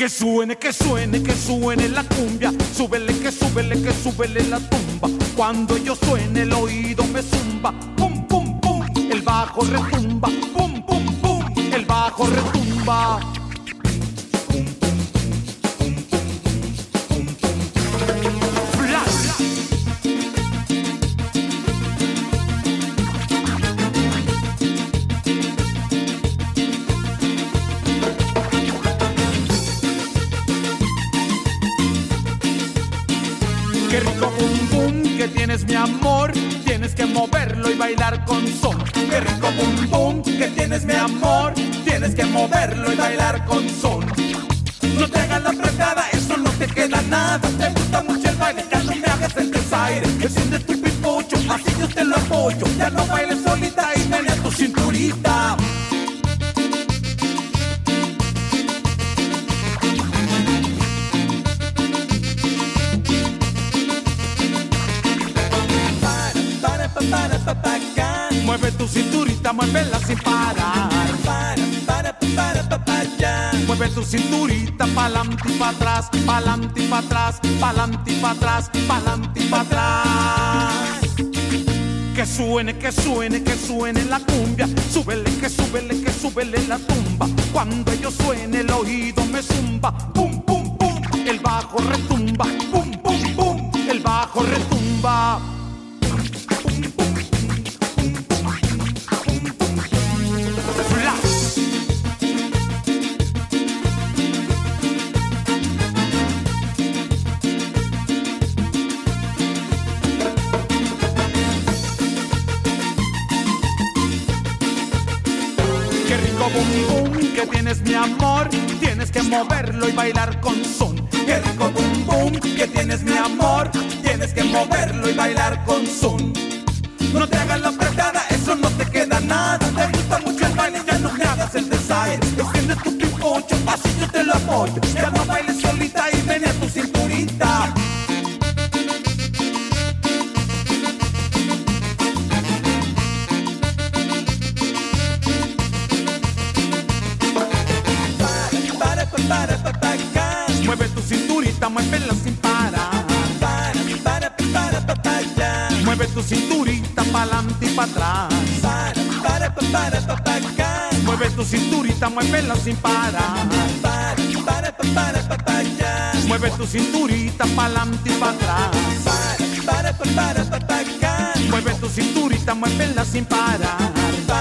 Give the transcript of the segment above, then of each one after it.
Que suene, que suene la cumbia. Súbele, que súbele la tumba. Cuando yo suene el oído me zumba. Pum, pum, pum, el bajo retumba. Pum, pum, pum, el bajo retumba. Qué rico bum bum que tienes mi amor, tienes que moverlo y bailar con son. Qué rico bum bum que tienes mi amor, tienes que moverlo y bailar con son. No te hagas la apretada, eso no te queda nada. Te gusta mucho el baile, ya no me hagas el desaire. Enciende tu pipocho, así yo te lo apoyo. Ya no bailes solita y menea tu cinturita. Mueve tu cinturita, muévela sin parar. Mueve tu cinturita pa'lante y pa' atrás, pa'lante y pa' atrás, pa'lante y pa' atrás, pa'lante y pa' atrás. Que suene, que suene, que suene la cumbia. Súbele, que súbele la tumba. Cuando yo suene el oído me zumba. Pum, pum, pum, el bajo retumba. Pum, pum, pum, el bajo retumba. Qué rico bum bum que tienes mi amor, tienes que moverlo y bailar con son. Qué rico bum bum que tienes mi amor, tienes que moverlo y bailar con son. No te hagas la apretada, eso no te queda nada. Te gusta mucho el baile, ya no me hagas el desaire. Extiende tu pipocho, así yo te lo apoyo. Ya no bailes solita y menea tu cinturita. Mueve tu cinturita, muévela sin parar. Mueve tu cinturita pa'lante y pa' atrás. Mueve tu cinturita, muévela sin parar. Mueve tu cinturita pa'lante y pa' atrás. Mueve tu cinturita, muévela sin parar.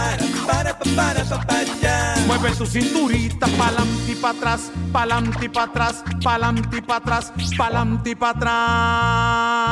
Mueve tu cinturita pa'lante y pa' atrás, pa'lante y pa' atrás, pa'lante y pa' atrás, pa'lante y pa' atrás.